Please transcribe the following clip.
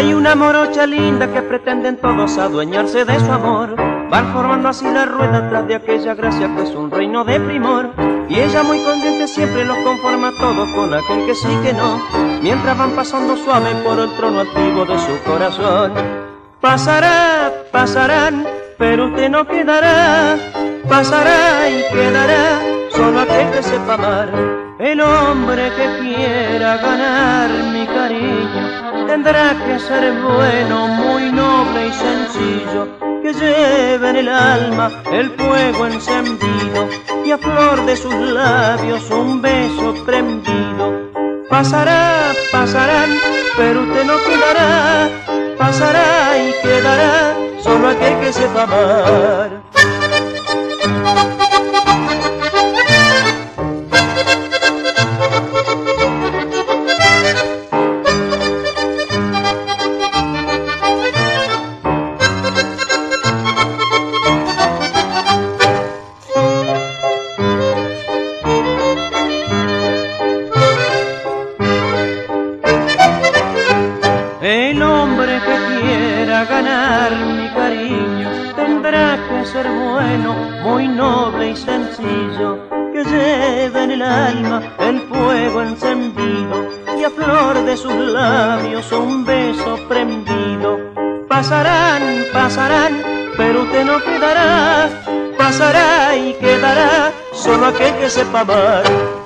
Hay una morocha linda que pretenden todos adueñarse de su amor. Van formando así la rueda tras de aquella gracia que es un reino de primor. Y ella muy consciente siempre los conforma a todos con aquel que sí que no, mientras van pasando suave por el trono altivo de su corazón. Pasará, pasarán, pero usted no quedará. Pasará y quedará solo aquel que sepa amar. El hombre que quiera ganar mi cariño tendrá que ser bueno, muy noble y sencillo, que lleve en el alma el fuego encendido y a flor de sus labios un beso prendido. Pasará, pasarán, pero usted no quedará. Pasará y quedará solo aquel que sepa amar. El hombre que quiera ganar mi cariño tendrá que ser bueno, muy noble y sencillo, que lleve en el alma el fuego encendido y a flor de sus labios un beso prendido. Pasarán, pasarán, pero usted no quedará. Pasará y quedará solo aquel que sepa amar.